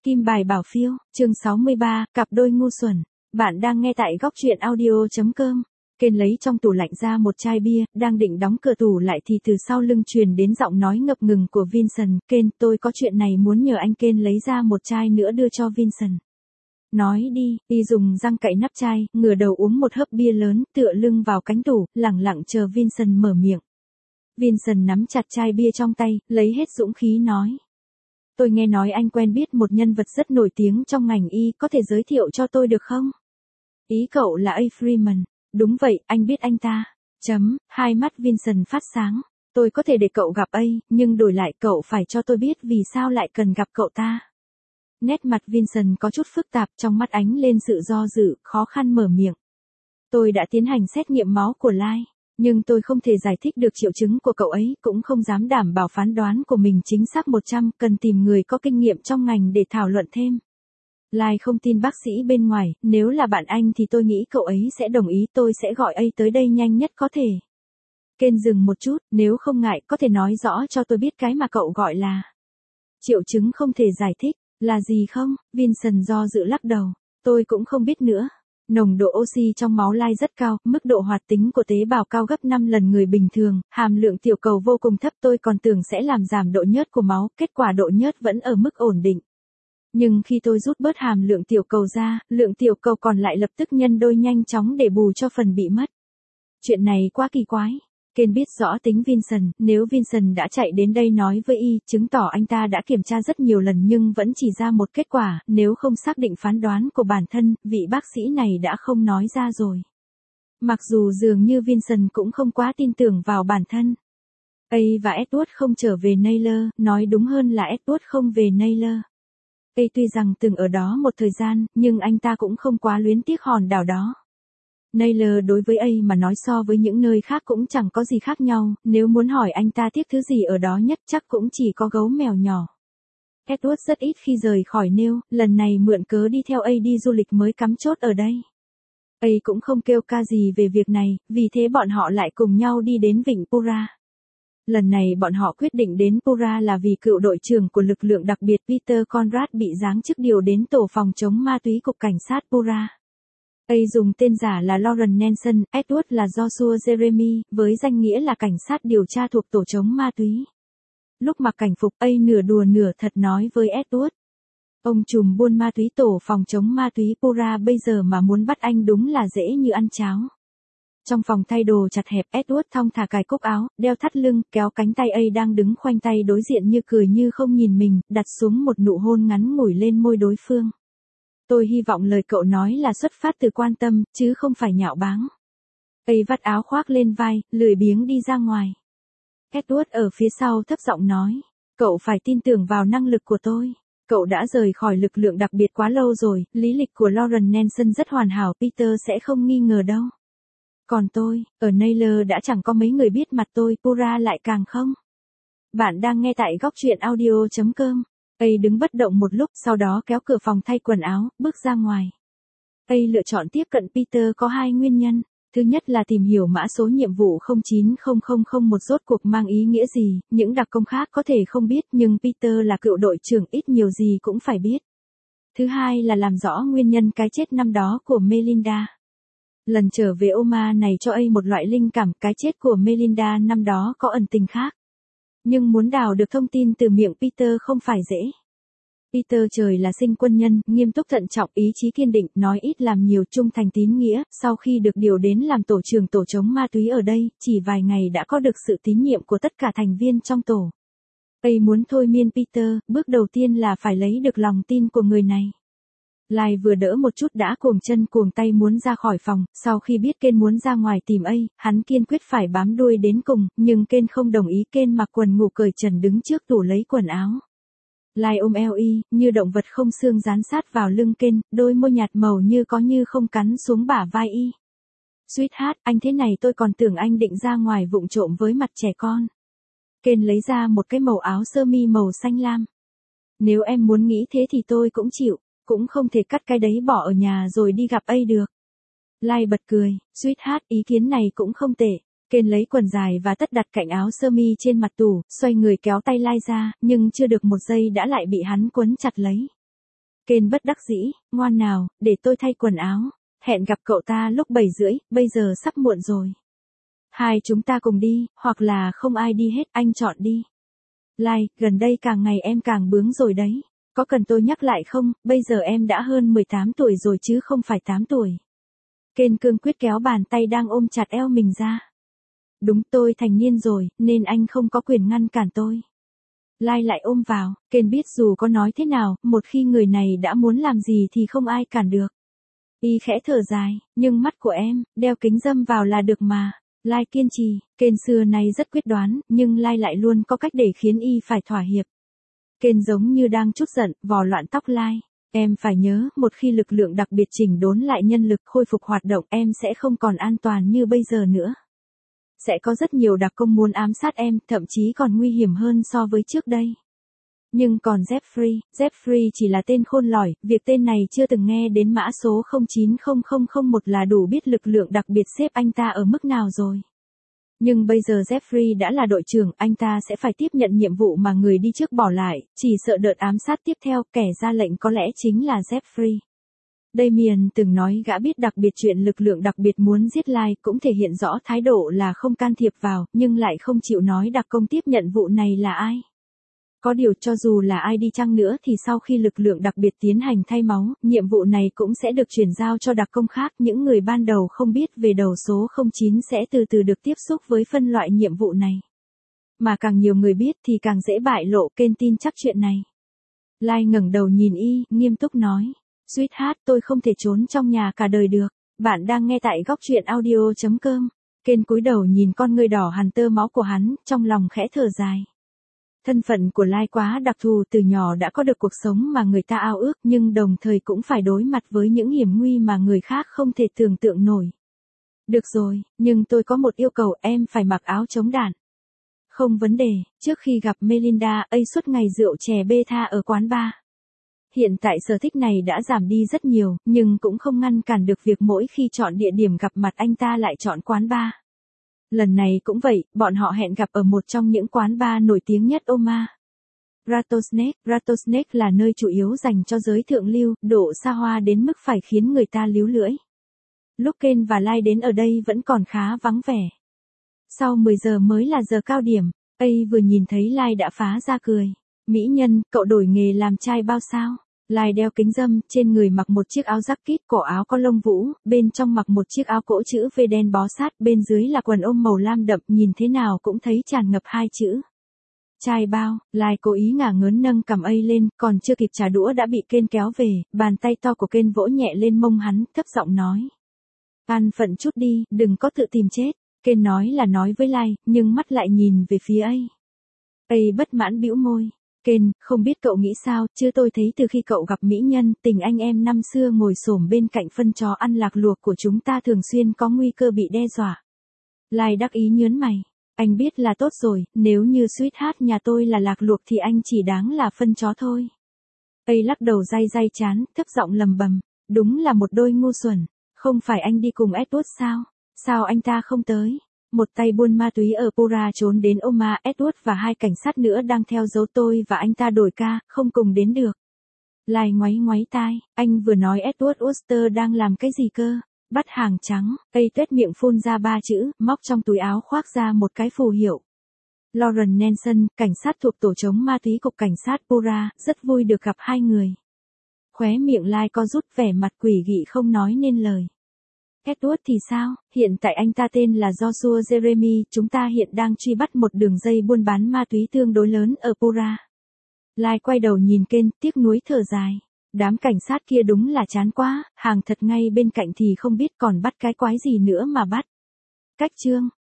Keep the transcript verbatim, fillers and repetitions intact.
Kim bài bảo phiêu, chương sáu mươi ba, cặp đôi ngu xuẩn. Bạn đang nghe tại góc truyện audio chấm com. Ken lấy trong tủ lạnh ra một chai bia, đang định đóng cửa tủ lại thì từ sau lưng truyền đến giọng nói ngập ngừng của Vincent. Ken, tôi có chuyện này muốn nhờ anh. Ken lấy ra một chai nữa đưa cho Vincent. Nói đi, y dùng răng cạy nắp chai, ngửa đầu uống một hớp bia lớn, tựa lưng vào cánh tủ, lẳng lặng chờ Vincent mở miệng. Vincent nắm chặt chai bia trong tay, lấy hết dũng khí nói. Tôi nghe nói anh quen biết một nhân vật rất nổi tiếng trong ngành y, có thể giới thiệu cho tôi được không? Ý cậu là A. Freeman. Đúng vậy, anh biết anh ta. Chấm, hai mắt Vincent phát sáng. Tôi có thể để cậu gặp A, nhưng đổi lại cậu phải cho tôi biết vì sao lại cần gặp cậu ta. Nét mặt Vincent có chút phức tạp, trong mắt ánh lên sự do dự, khó khăn mở miệng. Tôi đã tiến hành xét nghiệm máu của Lai. Nhưng tôi không thể giải thích được triệu chứng của cậu ấy, cũng không dám đảm bảo phán đoán của mình chính xác một trăm, cần tìm người có kinh nghiệm trong ngành để thảo luận thêm. Lai không tin bác sĩ bên ngoài, nếu là bạn anh thì tôi nghĩ cậu ấy sẽ đồng ý, tôi sẽ gọi A tới đây nhanh nhất có thể. Ken dừng một chút, nếu không ngại có thể nói rõ cho tôi biết cái mà cậu gọi là triệu chứng không thể giải thích, là gì không? Vincent do dự lắc đầu, tôi cũng không biết nữa. Nồng độ oxy trong máu Lai rất cao, mức độ hoạt tính của tế bào cao gấp năm lần người bình thường, hàm lượng tiểu cầu vô cùng thấp, tôi còn tưởng sẽ làm giảm độ nhớt của máu, kết quả độ nhớt vẫn ở mức ổn định. Nhưng khi tôi rút bớt hàm lượng tiểu cầu ra, lượng tiểu cầu còn lại lập tức nhân đôi nhanh chóng để bù cho phần bị mất. Chuyện này quá kỳ quái. Ken biết rõ tính Vincent, nếu Vincent đã chạy đến đây nói với y, chứng tỏ anh ta đã kiểm tra rất nhiều lần nhưng vẫn chỉ ra một kết quả, nếu không xác định phán đoán của bản thân, vị bác sĩ này đã không nói ra rồi. Mặc dù dường như Vincent cũng không quá tin tưởng vào bản thân. A và Edward không trở về Naylor, nói đúng hơn là Edward không về Naylor. A tuy rằng từng ở đó một thời gian, nhưng anh ta cũng không quá luyến tiếc hòn đảo đó. Naylor đối với A mà nói so với những nơi khác cũng chẳng có gì khác nhau, nếu muốn hỏi anh ta tiếc thứ gì ở đó nhất chắc cũng chỉ có gấu mèo nhỏ. Edward rất ít khi rời khỏi Nêu, lần này mượn cớ đi theo A đi du lịch mới cắm chốt ở đây. A cũng không kêu ca gì về việc này, vì thế bọn họ lại cùng nhau đi đến vịnh Pura. Lần này bọn họ quyết định đến Pura là vì cựu đội trưởng của lực lượng đặc biệt Peter Conrad bị giáng chức điều đến tổ phòng chống ma túy cục cảnh sát Pura. A dùng tên giả là Lauren Nelson, Edward là Joshua Jeremy, với danh nghĩa là cảnh sát điều tra thuộc tổ chống ma túy. Lúc mặc cảnh phục, A nửa đùa nửa thật nói với Edward. Ông trùm buôn ma túy tổ phòng chống ma túy Pura bây giờ mà muốn bắt anh đúng là dễ như ăn cháo. Trong phòng thay đồ chặt hẹp, Edward thong thả cài cúc áo, đeo thắt lưng, kéo cánh tay A đang đứng khoanh tay đối diện như cười như không nhìn mình, đặt xuống một nụ hôn ngắn ngủi lên môi đối phương. Tôi hy vọng lời cậu nói là xuất phát từ quan tâm, chứ không phải nhạo báng. A vắt áo khoác lên vai, lười biếng đi ra ngoài. Edward ở phía sau thấp giọng nói, cậu phải tin tưởng vào năng lực của tôi. Cậu đã rời khỏi lực lượng đặc biệt quá lâu rồi, lý lịch của Lauren Nelson rất hoàn hảo, Peter sẽ không nghi ngờ đâu. Còn tôi, ở Naylor đã chẳng có mấy người biết mặt tôi, Pura lại càng không. Bạn đang nghe tại góc truyện audio chấm com. A đứng bất động một lúc, sau đó kéo cửa phòng thay quần áo, bước ra ngoài. A lựa chọn tiếp cận Peter có hai nguyên nhân. Thứ nhất là tìm hiểu mã số nhiệm vụ không chín không không không một rốt cuộc mang ý nghĩa gì, những đặc công khác có thể không biết nhưng Peter là cựu đội trưởng ít nhiều gì cũng phải biết. Thứ hai là làm rõ nguyên nhân cái chết năm đó của Melinda. Lần trở về Oman này cho A một loại linh cảm, cái chết của Melinda năm đó có ẩn tình khác. Nhưng muốn đào được thông tin từ miệng Peter không phải dễ. Peter trời là sinh quân nhân, nghiêm túc thận trọng, ý chí kiên định, nói ít làm nhiều, trung thành tín nghĩa, sau khi được điều đến làm tổ trưởng tổ chống ma túy ở đây, chỉ vài ngày đã có được sự tín nhiệm của tất cả thành viên trong tổ. A muốn thôi miên Peter, bước đầu tiên là phải lấy được lòng tin của người này. Lai vừa đỡ một chút đã cuồng chân cuồng tay muốn ra khỏi phòng, sau khi biết Ken muốn ra ngoài tìm A, hắn kiên quyết phải bám đuôi đến cùng, nhưng Ken không đồng ý. Ken mặc quần ngủ cởi trần đứng trước tủ lấy quần áo. Lai ôm eo y, như động vật không xương dán sát vào lưng Ken, đôi môi nhạt màu như có như không cắn xuống bả vai y. Sweetheart, anh thế này tôi còn tưởng anh định ra ngoài vụng trộm với mặt trẻ con. Ken lấy ra một cái màu áo sơ mi màu xanh lam. Nếu em muốn nghĩ thế thì tôi cũng chịu. Cũng không thể cắt cái đấy bỏ ở nhà rồi đi gặp A được. Lai bật cười, sweetheart, ý kiến này cũng không tệ. Ken lấy quần dài và tất đặt cạnh áo sơ mi trên mặt tủ, xoay người kéo tay Lai ra, nhưng chưa được một giây đã lại bị hắn quấn chặt lấy. Ken bất đắc dĩ, ngoan nào, để tôi thay quần áo. Hẹn gặp cậu ta lúc bảy rưỡi, bây giờ sắp muộn rồi. Hai chúng ta cùng đi, hoặc là không ai đi hết, anh chọn đi. Lai, gần đây càng ngày em càng bướng rồi đấy. Có cần tôi nhắc lại không, bây giờ em đã hơn mười tám tuổi rồi chứ không phải tám tuổi. Ken cương quyết kéo bàn tay đang ôm chặt eo mình ra. Đúng, tôi thành niên rồi, nên anh không có quyền ngăn cản tôi. Lai lại ôm vào, Ken biết dù có nói thế nào, một khi người này đã muốn làm gì thì không ai cản được. Y khẽ thở dài, nhưng mắt của em, đeo kính râm vào là được mà. Lai kiên trì, Ken xưa nay rất quyết đoán, nhưng Lai lại luôn có cách để khiến Y phải thỏa hiệp. Ken giống như đang trút giận, vò loạn tóc Lai. Em phải nhớ, một khi lực lượng đặc biệt chỉnh đốn lại nhân lực khôi phục hoạt động, em sẽ không còn an toàn như bây giờ nữa. Sẽ có rất nhiều đặc công muốn ám sát em, thậm chí còn nguy hiểm hơn so với trước đây. Nhưng còn Jeffrey, Jeffrey chỉ là tên khôn lỏi, việc tên này chưa từng nghe đến mã số không chín không không không một là đủ biết lực lượng đặc biệt xếp anh ta ở mức nào rồi. Nhưng bây giờ Jeffrey đã là đội trưởng, anh ta sẽ phải tiếp nhận nhiệm vụ mà người đi trước bỏ lại, chỉ sợ đợt ám sát tiếp theo, kẻ ra lệnh có lẽ chính là Jeffrey. Damien từng nói gã biết đặc biệt chuyện lực lượng đặc biệt muốn giết Lai, cũng thể hiện rõ thái độ là không can thiệp vào, nhưng lại không chịu nói đặc công tiếp nhận vụ này là ai. Có điều cho dù là ai đi chăng nữa thì sau khi lực lượng đặc biệt tiến hành thay máu, nhiệm vụ này cũng sẽ được chuyển giao cho đặc công khác. Những người ban đầu không biết về đầu số không chín sẽ từ từ được tiếp xúc với phân loại nhiệm vụ này. Mà càng nhiều người biết thì càng dễ bại lộ, Ken tin chắc chuyện này. Lai ngẩng đầu nhìn Y, nghiêm túc nói. Sweetheart, tôi không thể trốn trong nhà cả đời được. Bạn đang nghe tại góc truyện audio chấm com. Ken cúi đầu nhìn con ngươi đỏ hằn tơ máu của hắn, trong lòng khẽ thở dài. Thân phận của Lai quá đặc thù, từ nhỏ đã có được cuộc sống mà người ta ao ước, nhưng đồng thời cũng phải đối mặt với những hiểm nguy mà người khác không thể tưởng tượng nổi. Được rồi, nhưng tôi có một yêu cầu, em phải mặc áo chống đạn. Không vấn đề, trước khi gặp Melinda, A suốt ngày rượu chè beta ở quán bar. Hiện tại sở thích này đã giảm đi rất nhiều, nhưng cũng không ngăn cản được việc mỗi khi chọn địa điểm gặp mặt anh ta lại chọn quán bar. Lần này cũng vậy, bọn họ hẹn gặp ở một trong những quán bar nổi tiếng nhất Omaha. Rattlesnake, Rattlesnake là nơi chủ yếu dành cho giới thượng lưu, độ xa hoa đến mức phải khiến người ta líu lưỡi. Lúc Ken và Lai đến ở đây vẫn còn khá vắng vẻ. Sau mười giờ mới là giờ cao điểm, A vừa nhìn thấy Lai đã phá ra cười. Mỹ nhân, cậu đổi nghề làm trai bao sao? Lai đeo kính râm, trên người mặc một chiếc áo jacket cổ áo có lông vũ, bên trong mặc một chiếc áo cỗ chữ V đen bó sát, bên dưới là quần ôm màu lam đậm, nhìn thế nào cũng thấy tràn ngập hai chữ. Trai bao. Lai cố ý ngả ngớn nâng cằm A lên, còn chưa kịp trả đũa đã bị Ken kéo về, bàn tay to của Ken vỗ nhẹ lên mông hắn, thấp giọng nói. An phận chút đi, đừng có tự tìm chết. Ken nói là nói với Lai, nhưng mắt lại nhìn về phía A. A bất mãn bĩu môi. Ken, không biết cậu nghĩ sao, chứ tôi thấy từ khi cậu gặp mỹ nhân, tình anh em năm xưa ngồi xổm bên cạnh phân chó ăn lạc luộc của chúng ta thường xuyên có nguy cơ bị đe dọa. Lai đắc ý nhớn mày. Anh biết là tốt rồi, nếu như sweetheart nhà tôi là lạc luộc thì anh chỉ đáng là phân chó thôi. A lắc đầu day day chán, thấp giọng lầm bầm. Đúng là một đôi ngu xuẩn. Không phải anh đi cùng Edward sao? Sao anh ta không tới? Một tay buôn ma túy ở Pura trốn đến Omaha, Edward và hai cảnh sát nữa đang theo dấu tôi và anh ta đổi ca, không cùng đến được. Lai ngoáy ngoáy tai, anh vừa nói Edward Wooster đang làm cái gì cơ? Bắt hàng trắng. A tuét miệng phun ra ba chữ, móc trong túi áo khoác ra một cái phù hiệu. Lauren Nelson, cảnh sát thuộc tổ chống ma túy cục cảnh sát Pura, rất vui được gặp hai người. Khóe miệng Lai co rút, vẻ mặt quỷ dị không nói nên lời. Edward thì sao? Hiện tại anh ta tên là Joshua Jeremy, chúng ta hiện đang truy bắt một đường dây buôn bán ma túy tương đối lớn ở Pura. Lai quay đầu nhìn Ken, tiếc nuối thở dài. Đám cảnh sát kia đúng là chán quá, hàng thật ngay bên cạnh thì không biết còn bắt cái quái gì nữa mà bắt. Cách chương.